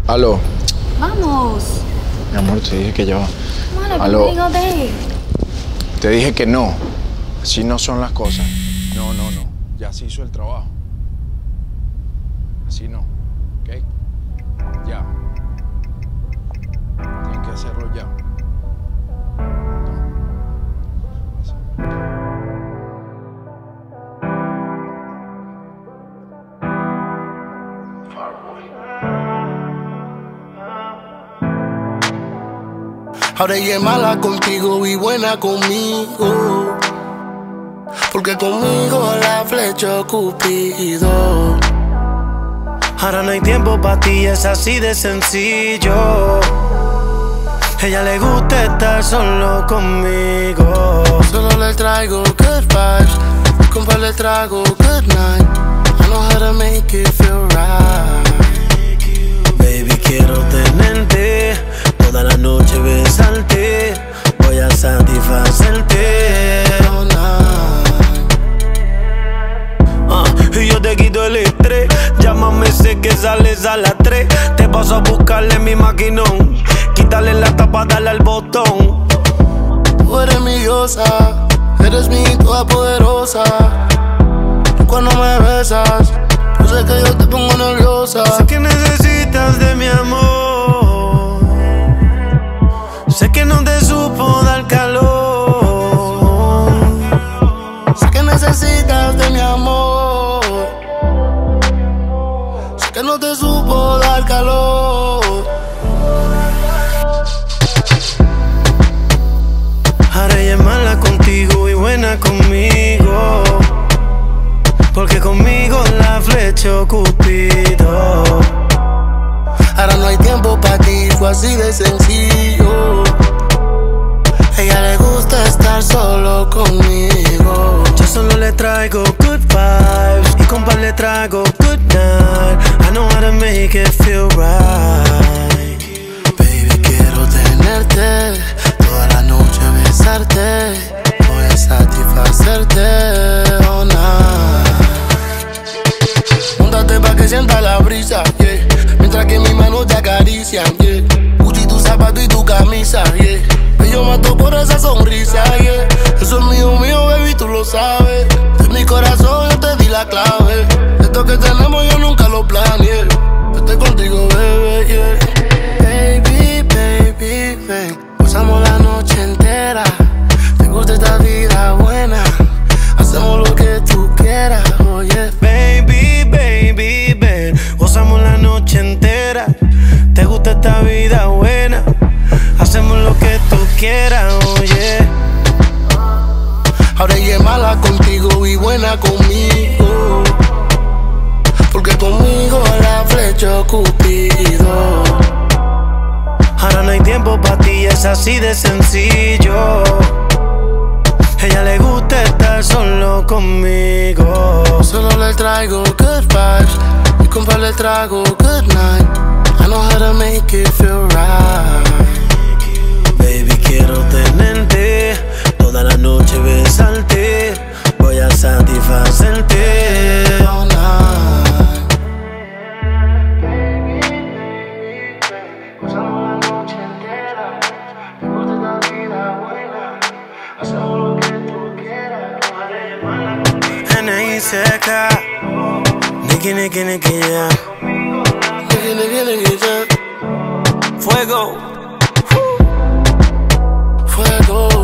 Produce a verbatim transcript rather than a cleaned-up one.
Aló. Vamos. Mi amor, te dije que ya va. Mano, Aló. conmigo de... Te dije que no. Así no son las cosas. No, no, no. Ya se hizo el trabajo. Así no. ¿Ok? Ya. Tienes que hacerlo ya. Ahora ella es mala contigo y buena conmigo, porque conmigo la flecha Cupido. Ahora no hay tiempo para ti, es así de sencillo. Ella le gusta estar solo conmigo. Solo le traigo good vibes, compa le trago good night. I know how to make it feel right. Baby, quiero tenerte toda la noche, besarte. Voy a satisfacerte All night. uh, Y yo te quito el estrés. Llámame, sé que sales a las tres. Te paso a buscarle mi maquinón. Quítale la tapa, dale al botón. Tú eres mi diosa, eres mi todopoderosa. Tú cuando me besas, yo sé que yo te pongo nerviosa. Sé que necesitas de mi amor. Sé que no te supo dar calor. Sé que necesitas de mi amor. Sé que no te supo dar calor. Ahora ella es mala contigo y buena conmigo, porque conmigo la flechó Cupido. Ahora no hay tiempo para ti, fue así de sencillo. Ella le gusta estar solo conmigo. Yo solo le traigo good vibes y compa le traigo good night. I know how to make it feel right. Baby, quiero tenerte toda la noche, besarte. Voy a satisfacerte all night. Móntate pa' que sienta la brisa, yeah. Mientras que mis manos te acarician, yeah. Gucci tu zapato y tu camisa, yeah. Y yo mato por esa sonrisa, yeah. Eso es mío, mío, baby, tú lo sabes. De mi corazón yo te di la clave. Esto que tenemos yo nunca lo planeé. Yo estoy contigo, bebé, yeah. Baby, baby, ven. Pasamos la noche entera. Te gusta esta vida buena. Hacemos lo que tú quieras, oye. Baby, baby, ven. Gozamos la noche entera. Te gusta esta vida buena. Hacemos lo que tú quieras, oye. Ahora ella es mala contigo y buena conmigo, porque conmigo la flecha Cupido. Ahora no hay tiempo para ti, es así de sencillo. Ella le gusta estar solo conmigo. Solo le traigo good vibes y compa le trago good night. I know how to make it feel right. Baby, quiero tenerte toda la noche, besarte. Voy a satisfacerte All night. Pasamos la noche entera. Te gusta esta vida buena. Hacemos lo que tú quieras. N I C K Nicky, Nicky, Nicky, yeah. Nigga, nigga, nigga, yeah. Fuego. Fuego.